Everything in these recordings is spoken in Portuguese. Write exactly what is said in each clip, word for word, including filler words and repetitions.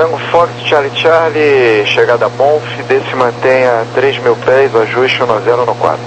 Tango Fox, Charlie Charlie, chegada a Monf, desce e mantenha a três mil pés, o ajuste um zero no quatro.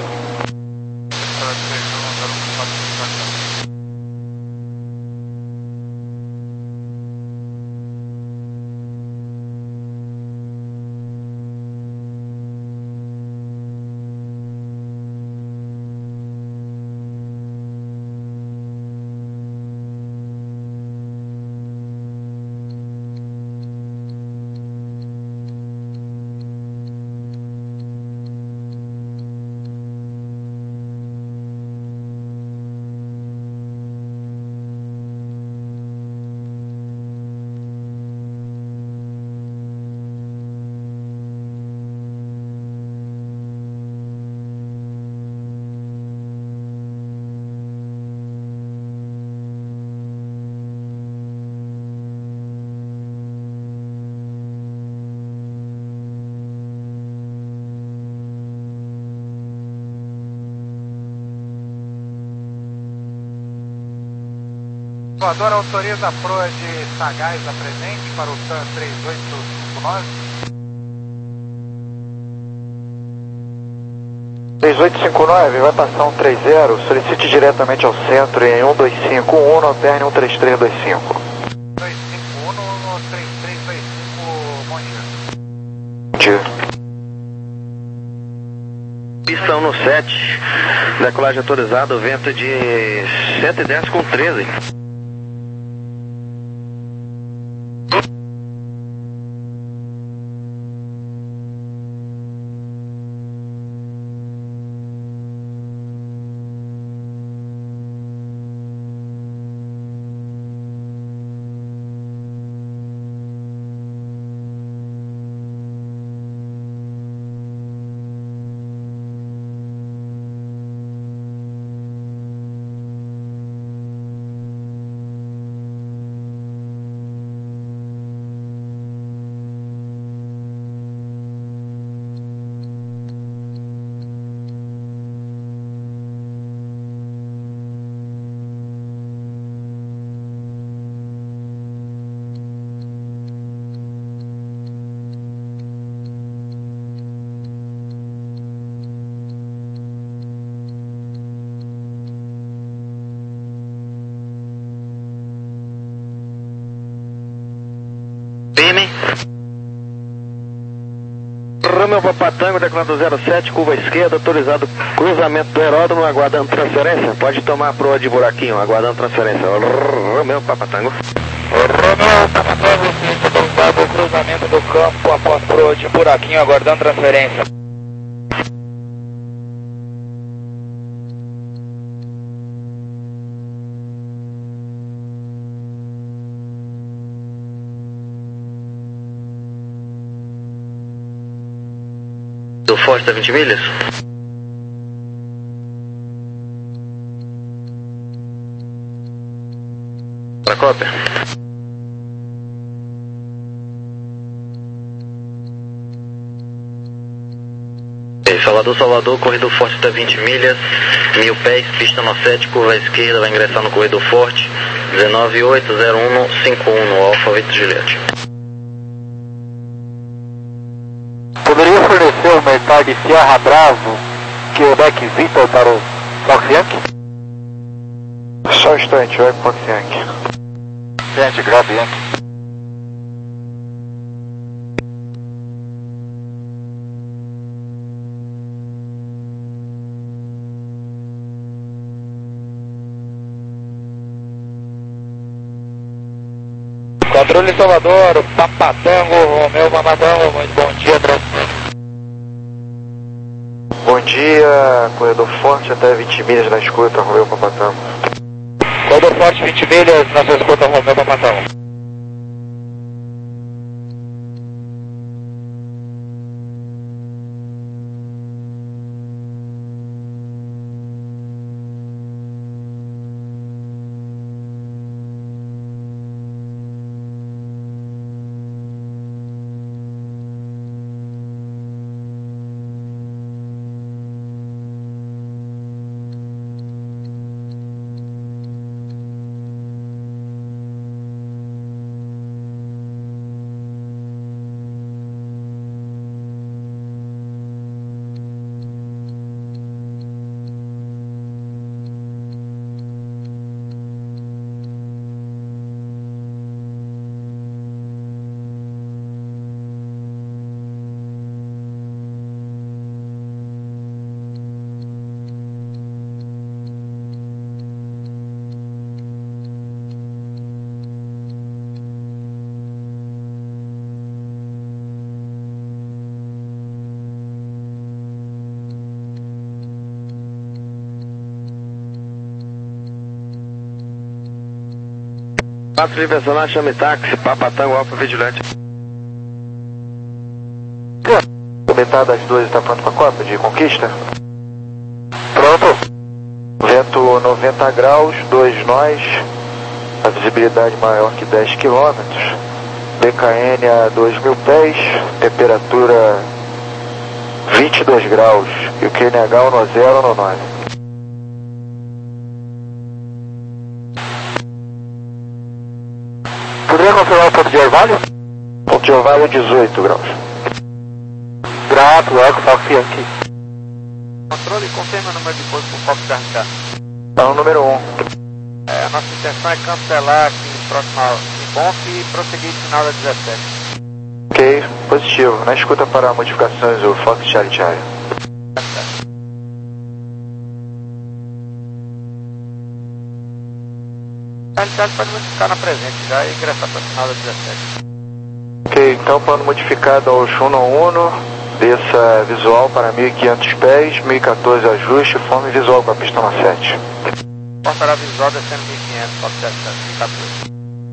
Voador autoriza a proa de Sagaz a presente para o TAM três oito cinco nove. três oito cinco nove, vai passar um três zero, solicite diretamente ao centro em um dois cinco um, no alterne um três três dois cinco. dois cinco um no três três dois cinco, bom dia. Bom dia. Pistão no sete, decolagem autorizada, vento de cento e dez com treze. Firme. Romeu Papatango, declarado zero sete, curva esquerda, autorizado cruzamento do aeródromo, aguardando transferência. Pode tomar a proa de buraquinho, aguardando transferência. Romeu Papatango. Romeu Papatango, autorizado o cruzamento do campo após proa de buraquinho, aguardando transferência. Do Forte da vinte milhas? Para cópia. Salvador, Salvador, corredor Forte da vinte milhas, mil pés, pista no sete, curva à esquerda, vai ingressar no corredor Forte, um nove oito zero um cinco um no Alfa Victor Juliette. Poderia fornecer o Mertag Sierra Bravo, Quebec Vitor para o Fox Yankee? Só um instante, vai para o Fox Yankee. Gente, grave Yankee. Controle Salvador, Papatango, Romeu Papatango, muito bom dia, tranquilo. Bom dia, corredor Forte até vinte milhas na escuta, Romeu Papatango. Corredor Forte, vinte milhas, na sua escuta, Romeu Papatango. quatro Libercionar, chame táxi, Papatango, Alfa Vigilante. Metade das duas está pronto para Copa de conquista? Pronto. Vento noventa graus, dois nós, a visibilidade maior que dez quilômetros, B K N a dois mil pés, temperatura vinte e dois graus e o Q N H no zero no nove. Poderia confirmar o ponto de orvalho? Ponto de orvalho dezoito graus. Grato, Eco, Fox Yankee. Controle, confirma o número de pouso por Fox R K. Tá no número um. É, a nossa intenção é cancelar aqui próximo ao Bonf e prosseguir final da dezessete. Ok, positivo. Na escuta para modificações o Fox Charlie Charlie. Charlie Charlie pode modificar na presente já e ingressar para o final da dezessete. Ok, então plano modificado ao Uno Uno. Desça visual para mil e quinhentos pés, mil e quatorze ajuste, forme visual com a pista na sete. Portará visual descendo mil e quinhentos, Fox sete.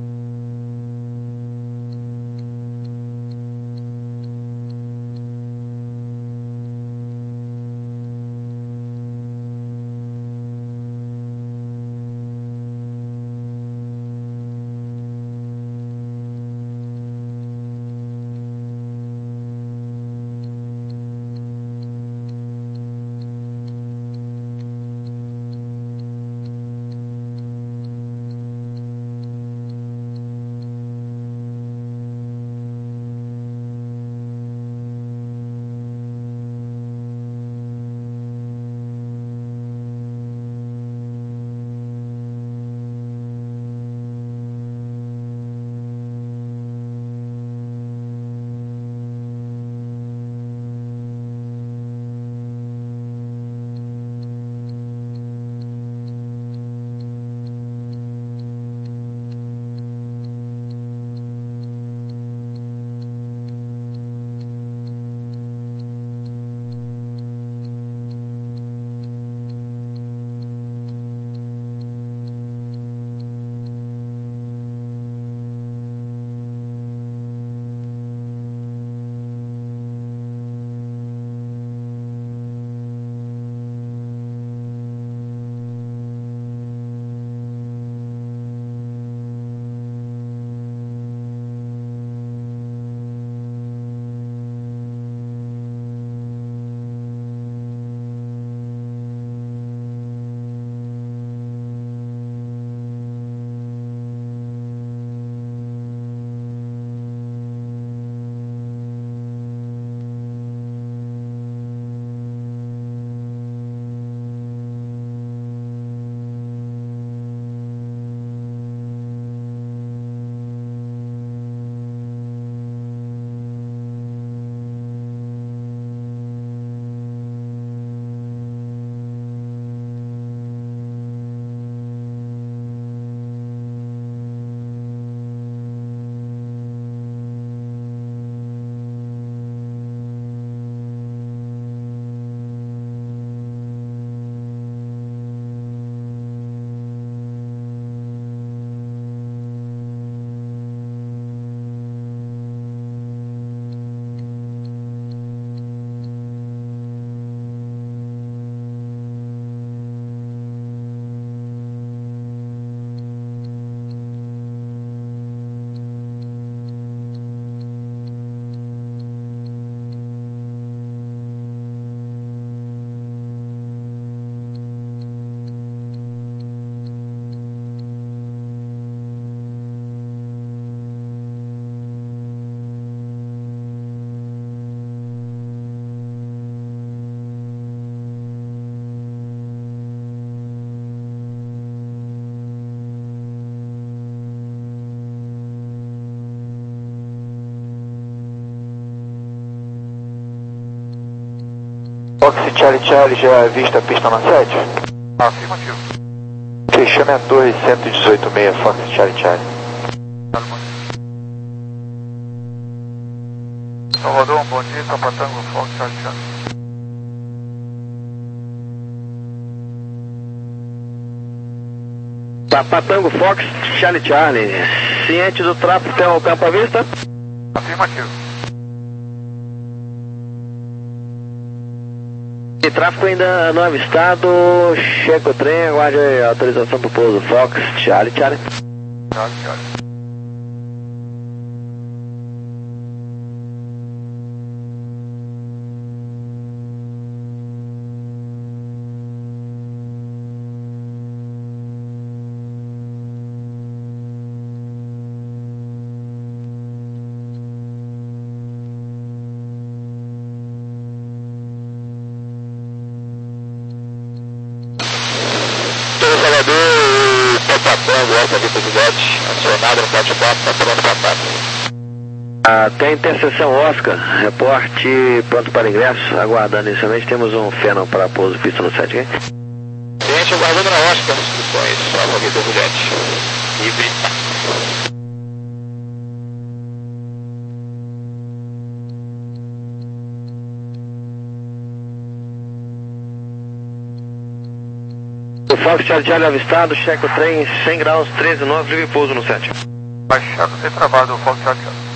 Fox Charlie Charlie já vista a pista na sete? Afirmativo. Ok, chame a torre cento e dezoito seis, Fox Charlie Charlie. Salvador, um bom dia, Papatango, Fox Charlie Charlie. Papa Tango Fox, Charlie Charlie. Ciente do tráfego, tem o campo à vista? Afirmativo. E tráfego ainda não avistado, checa o trem, aguarde a autorização para o pouso Fox, Charlie Charlie. Charlie Charlie. Acionado no bate-papo, está pronto para ataque. Ah, tem interseção Oscar, reporte pronto para ingresso, aguardando inicialmente, temos um Fennel para pouso pista no sete, hein? Gente, aguardando na Oscar, instruções, Alfa Vitor Juliette. Livre. O Fox Charlie Charlie avistado, checa o trem, cem graus, treze nove, livre pouso no sete. Baixado, sem trabalho do Fox Charlie Charlie.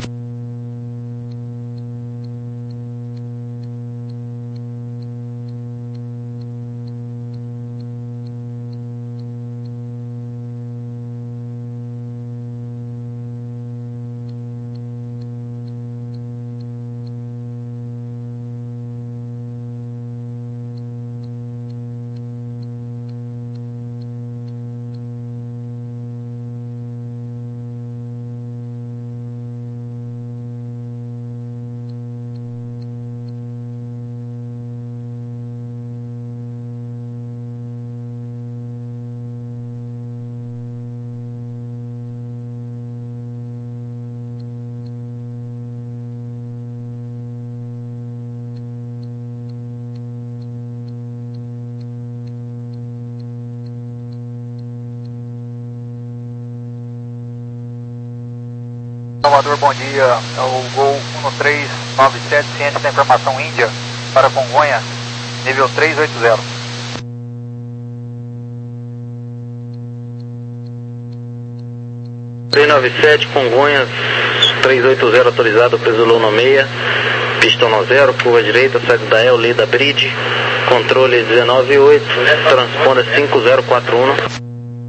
Salvador, bom dia. É o Gol um três nove sete, ciente da informação Índia para Congonha, nível três oito zero. três nove sete, Congonhas, três oito zero autorizado, preso Luna seis, pistão no zero, curva direita, saída da El, Lida Bridge, controle dezenove oito, transponder cinco zero quatro um.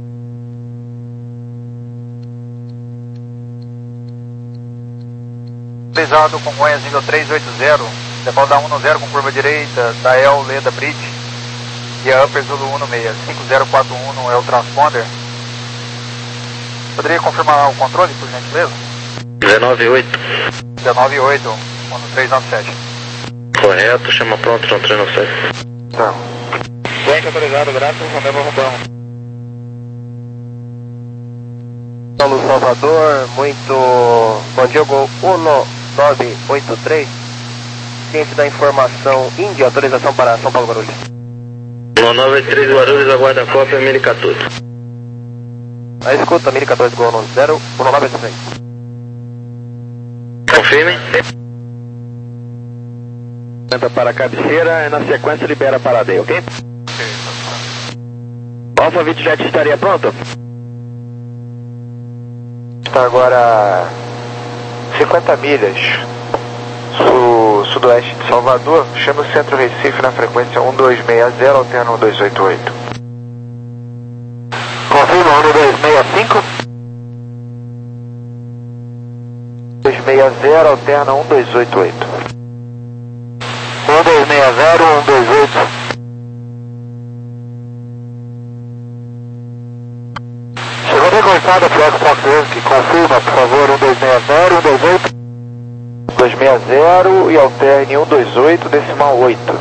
Autorizado Congonhas, nível três oito zero, default da um zero com curva direita, da El, Leda Bridge e a Upper Zulu um seis, cinco zero quatro um é o transponder. Poderia confirmar o controle, por gentileza? dezenove oito. dezenove oito, um três nove sete. Correto, chama pronto, no três nove sete. Tá. Bem autorizado, graças, Romeu Rubão. Paulo Salvador, muito bom dia, Gol um nove oito três, ciente da informação Índia, autorização para São Paulo Guarulhos. um nove oito três Guarulhos, aguarda a cópia, mil quatorze. A escuta, mil quatorze, Gol no zero, um nove oito três. Confirme. Entra para a cabeceira e na sequência libera a paradeia, ok? Alfa Vito Jet estaria pronto? Está agora cinquenta milhas sul, sudoeste de Salvador, chama o Centro Recife na frequência um dois seis zero, alterna um dois oito oito. Confirma um dois seis cinco. dois seis zero, alterna um dois oito oito. um dois seis zero, um dois oito. Chegou recortada, Flex Fox Yankee, confirma, por favor, um dois seis zero, um dois oito. dois seis zero e alterne um dois oito, decimal oito.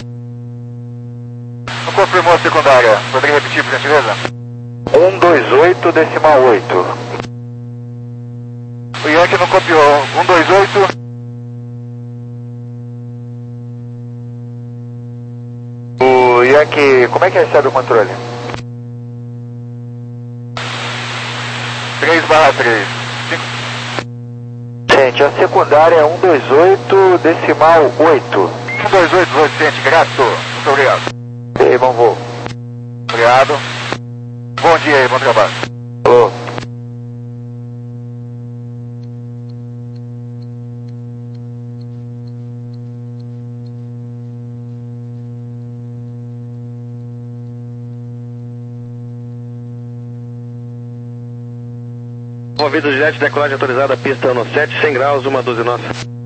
Não confirmou a secundária, poderia repetir, por gentileza? um dois oito, decimal oito. O Yankee não copiou, um dois oito. O Yankee, como é que recebe o controle? três barra três. Gente, a secundária é um dois oito, decimal oito. um dois oito, vou ciente, grato. Muito obrigado. Ok, bom voo. Obrigado. Bom dia aí, bom trabalho. Alô. Movido jet, decolagem autorizada, pista ano sete, cem graus, uma doze nossa.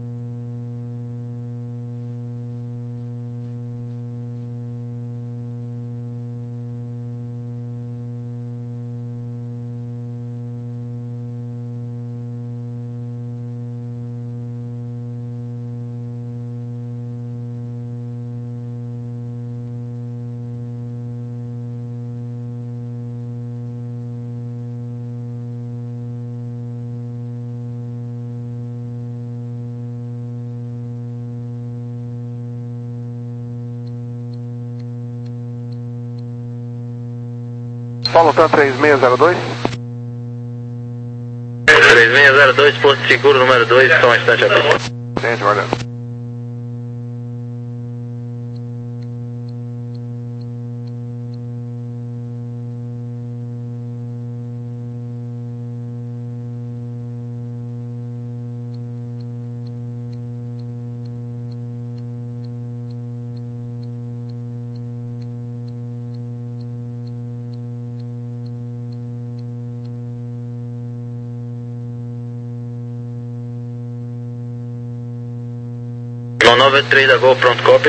Paulo Tan três seis zero dois. três seis zero dois, Porto Seguro, número dois, estão à instante a pista. Gente, guardando. nove três da Gol, pronto, copy.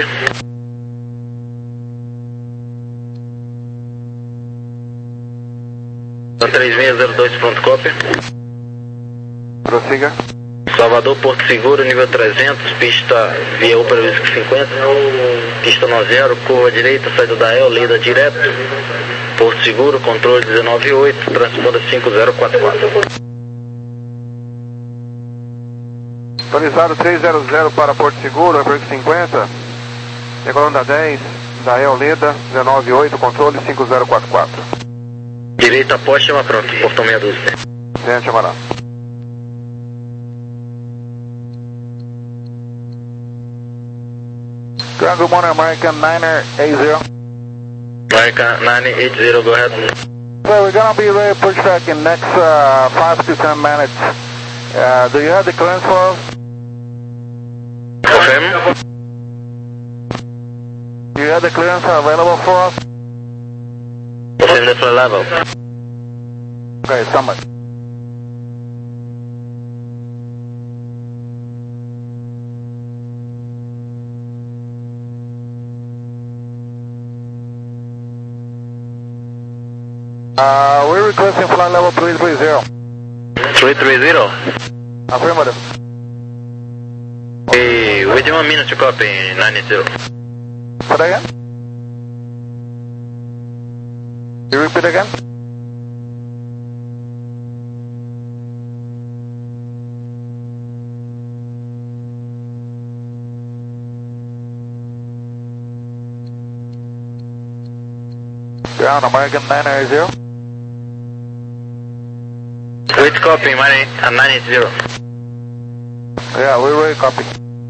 três seis zero dois, pronto, copy. Prossiga. Salvador, Porto Seguro, nível trezentos, pista via Uber Whisky cinquenta, pista noventa, curva direita, saída da E L, lida direto. Porto Seguro, controle dezenove oito, transponda cinco zero quatro quatro. Atualizado três zero zero para Porto Seguro, Uber Whisky cinquenta. Decolando da dez, da E L Leda, dezenove oito, controle cinco zero quatro quatro. Direita após, chama pronto, portão meia dúzia. Gente, chamará. Good morning, American niner eight zero. American nine eight zero, go ahead. So we're gonna be ready for track in next uh, five to ten minutes. Uh, do you have the clearance for us? Confirm. Do you have the clearance available for us? Confirm the floor level. Okay, summit. Uh, we're requesting flight level three three zero. three three zero. Affirmative. Hey, within one minute to copy nine eight zero. Say that again? You repeat again? Ground American nine eight zero. Wait, copy, nine eight zero. Yeah, we're ready, copy.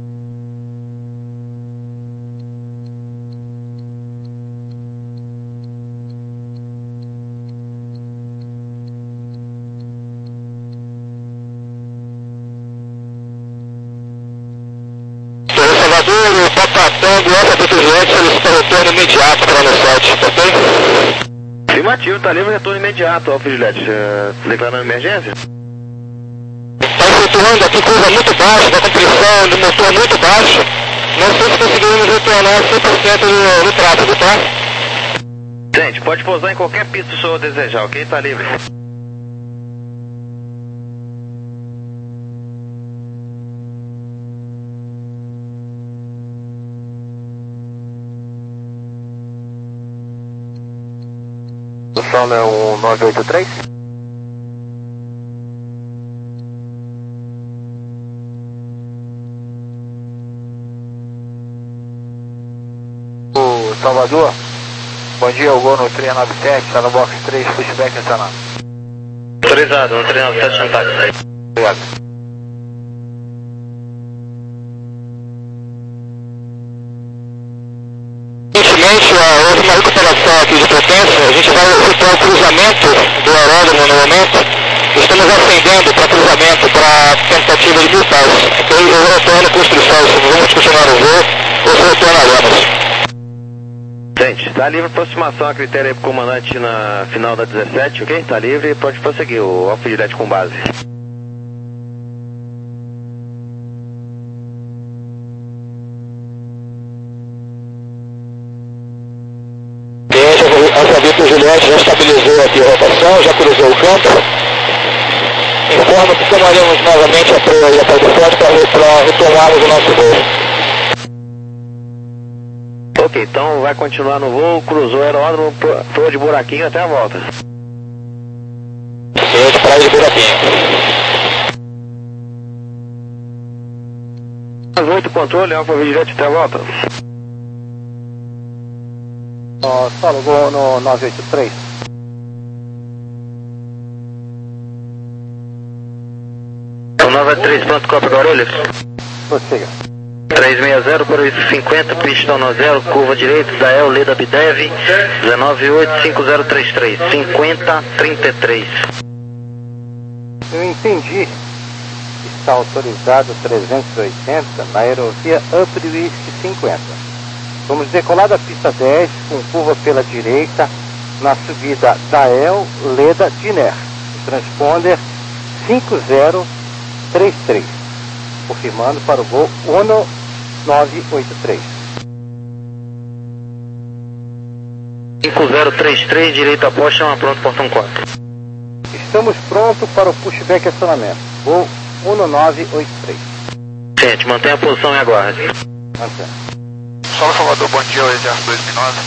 Salvador, o Papa Tango, Alfa P T J, solicita retorno imediato para no site, ok? Afirmativo, tá livre, retorno imediato, Alfa Juliette. Uh, declarando emergência? Está efetuando aqui curva muito baixa, da compressão do motor muito baixa. Não sei se conseguiremos retornar cem por cento do, do tráfego, tá? Gente, pode pousar em qualquer pista que o senhor desejar, ok? Tá livre. O som é o nove oito três? O Salvador, bom dia, o Gol no três nove sete, está no box três, pushback acionado. Autorizado, no três nove sete, contato. Obrigado. Recentemente, houve uma recuperação informação aqui de potência, a gente vai efetuar o cruzamento do aeródromo no momento. Estamos acendendo para cruzamento, para tentativa de mil pés. Ok? Eu retorno com os triféis, vamos continuar o voo, ou se retornaremos. Gente, tá livre aproximação a critério aí pro comandante na final da dezessete, ok? Tá livre e pode prosseguir o Alfa Juliette com base. Alfa Victor Juliette já estabilizou aqui a rotação, já cruzou o campo. Informa que tomaremos novamente a proa e a parte forte para retomarmos o nosso voo. Ok, então vai continuar no voo, cruzou o aeródromo, proa de buraquinho até a volta. Proa de praia de buraquinho. Às oito, controle, Alfa Juliette até a volta. Oh, solo Gol no nove oito três. O nove oito três, pronto, Copa Guarulhos. Prossiga. trezentos e sessenta, por cinquenta, pista no zero, curva direita, Dael, Leda Bidev, um nove oito cinco zero três três, cinquenta trinta e três. Eu entendi que está autorizado trezentos e oitenta na aerovia Upwisk cinquenta. Vamos decolar da pista dez com curva pela direita na subida Dael, Leda, Diner. Transponder cinco zero três três. Confirmando para o voo um nove oito três. cinco zero três três, direita após, chama pronto, portão quatro. Estamos prontos para o pushback e acionamento. Voo um nove oito três. Gente, mantenha a posição e aguarde. Mantendo. Solo Salvador, bom dia, o Exército dois mil e nove.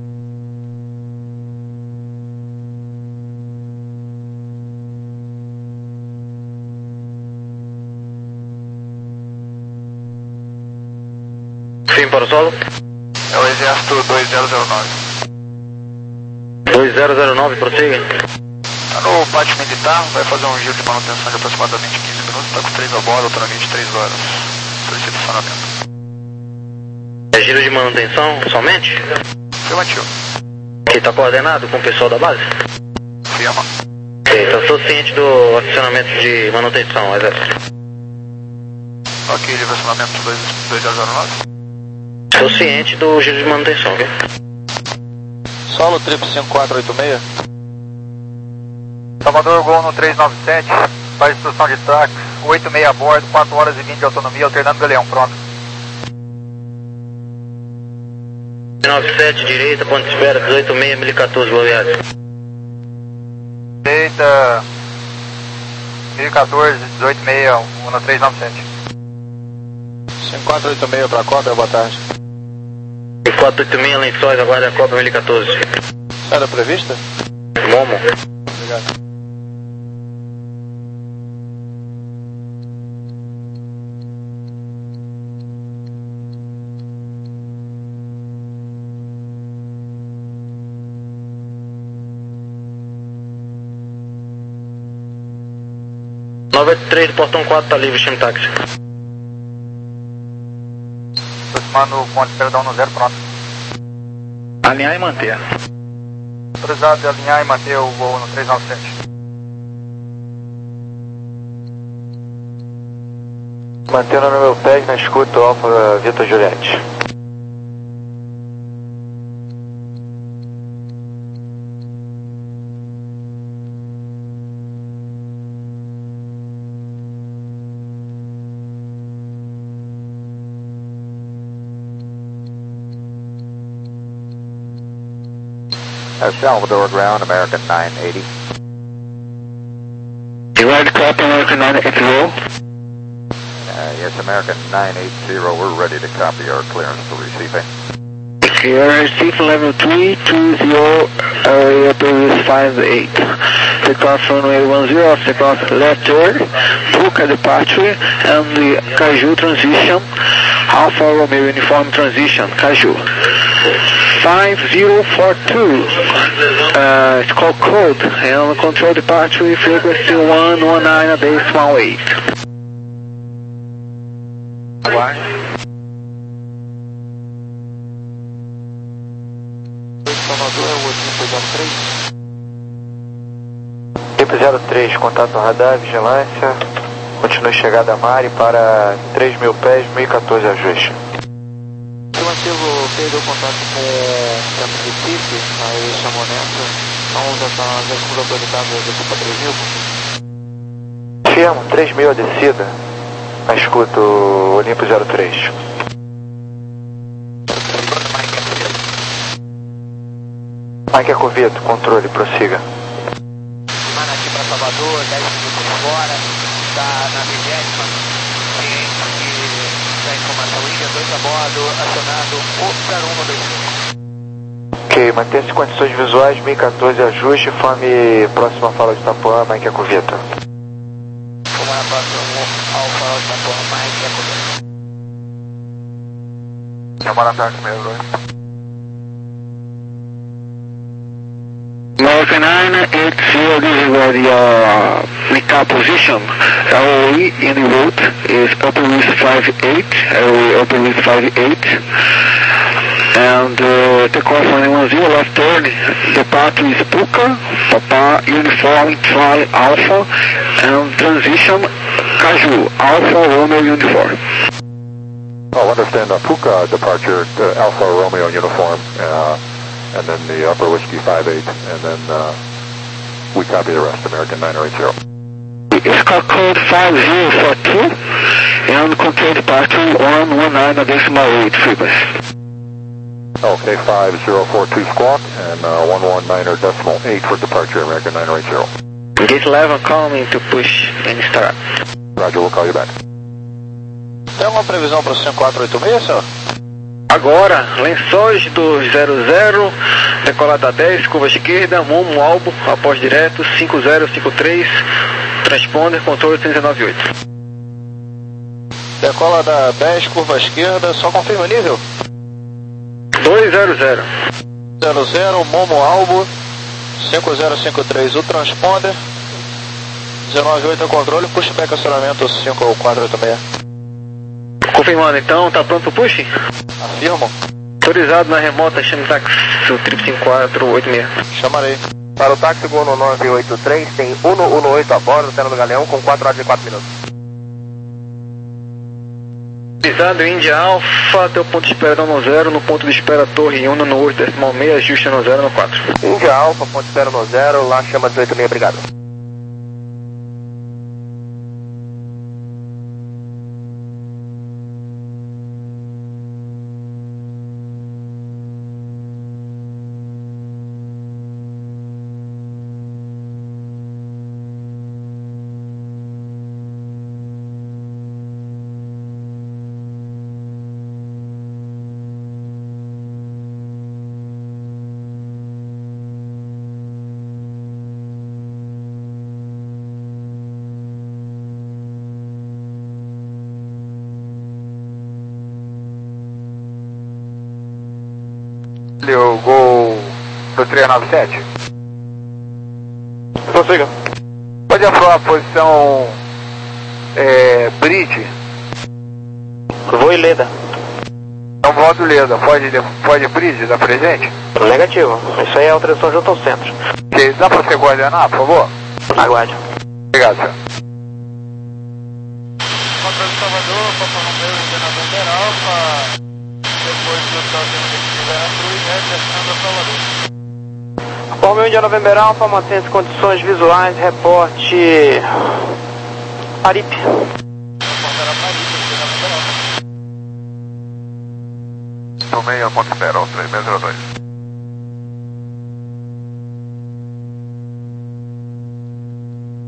Fim para o solo. É o Exército dois zero zero nove. dois zero zero nove, prossiga. Está no pátio militar, vai fazer um giro de manutenção de aproximadamente quinze minutos, está com três a bordo, autonomia de três horas. Solicito funcionamento. É giro de manutenção somente? Afirmativo. Que está coordenado com o pessoal da base? Firma. Ok, então sou ciente do acionamento de manutenção, Exército. Ok, livre acionamento dois zero zero nove. Sou ciente do giro de manutenção, ok? Solo triplo cinco quatro oito seis. Salvador, Gol no trezentos e noventa e sete, faz instrução de táxi, oito e meia a bordo, quatro horas e vinte de autonomia, alternando galeão, pronto. nove sete, direita, ponto de espera, dezoito seis, mil e quatorze, boa viagem. Direita, mil e quatorze, dezoito seis, um no trezentos e noventa e sete. cinco quatro oito seis para a Cobra, boa tarde. quatro oito seis, Lençóis, aguarda a Copa mil e quatorze. Era prevista? Momo. Obrigado. nove oito três, portão quatro, está livre, chame táxi. Aproximando o ponto de espera da um zero, pronto. Alinhar e manter. Autorizado de alinhar e manter o voo no trezentos e noventa e sete. Mantendo no meu pé na escuta, Alfa Victor Juliette. Uh, Salvador ground, American nine eighty. You ready to copy American nine eighty? Uh, yes, American nine eighty, we're ready to copy our clearance for receiving. Sierra Chief level three two zero, area previous five eight. Takeoff runway one zero, takeoff letter, Puka departure, and the Kaju transition, Alpha Romeo uniform transition, Kaju. five zero four two, uh, it's called code, and control departure frequency one one nine base one eight. Posição no Salvador, é o Olimpo zero três. Olimpo zero três, contato no radar, vigilância. Continue chegada a Mari para três mil pés, mil e quatorze ajuste. O ativo perdeu contato com o centro de Recife, aí chamou nessa. Então já está já estamos autorizados a descer para três mil. Firmo, três mil a descida. A escuta o Olimpo zero três. Mike Acovito, controle, prossiga. Mano, aqui para Salvador, dez minutos fora, está na vigésima. Ciente que da informação Índia, dois a bordo, acionado o zero um dois cinco. Ok, mantenha-se condições visuais, mil e quatorze ajuste, fame próxima fala de Itapuã, Mike Acovito. Como é a próxima ao farol de Itapuã, Mike Acovito. Chamar a perto mesmo, hein? American nine eight zero, this is where the uh, recap position. L O E in the route is upper wrist five eight, L O E upper wrist five eight. And uh, takeoff one one zero, left turn, departure is Puka, Papa, Uniform, Tri, Alpha, and transition, Caju, Alpha, Romeo, Uniform. Oh, understand uh, Puka departure, uh, Alpha Romeo uniform, uh, and then the upper whiskey five eight, and then uh, we copy the rest, American nine eight zero. It's car code five zero four two, and control departure one one nine decimal eight frequency. Okay, five zero four two squawk, and uh, one one nine decimal eight for departure, American nine eight zero. Gate eleven calling to push and start. Roger, we'll call you back. Tem alguma previsão para o cinco quatro oito seis, senhor? Agora, Lençóis do zero zero, decolada dez, curva esquerda, Momo Albo, após direto, cinco zero cinco três, transponder, controle oito nove oito. Decola da dez, curva esquerda, só confirma o nível. dois zero zero. zero zero, Momo Albo, cinco zero cinco três, o transponder, dezenove oito é o controle, pushback acionamento cinco quatro oito seis. Confirmando então, tá pronto o push? Afirmo. Autorizado na remota, chame táxi, o trip cinco quatro oito seis. Chamarei. Para o táxi um nove oito três, tem um um oito a bordo, tela do Galeão, com quatro horas e quatro minutos. Autorizado Índia Alpha, teu ponto de espera dá no zero, no ponto de espera Torre Uno no oito decimal seis, ajuste no zero no quatro. Índia Alpha, ponto de espera no zero, lá chama dezoito seis, obrigado. O Gol do três nove sete. Prossiga. Pode aflorar a posição é, Bridge. Vou e Leda. Então volta o Leda. Pode, pode Bridge dar presente? Negativo. Isso aí é alteração junto ao centro. Ok, dá pra você coordenar, por favor? Aguarde. Obrigado, senhor. Controle de Salvador, Papa Romeu, Indiana November Alpha. Depois do Salvador de Veracruz, regressando a Salvador. Romeu, Indiana November Alpha, mantém-se condições visuais, reporte... Paripe. Reportará Paripe, Indiana November Alpha. Tomei a ponte espera, três seis zero dois.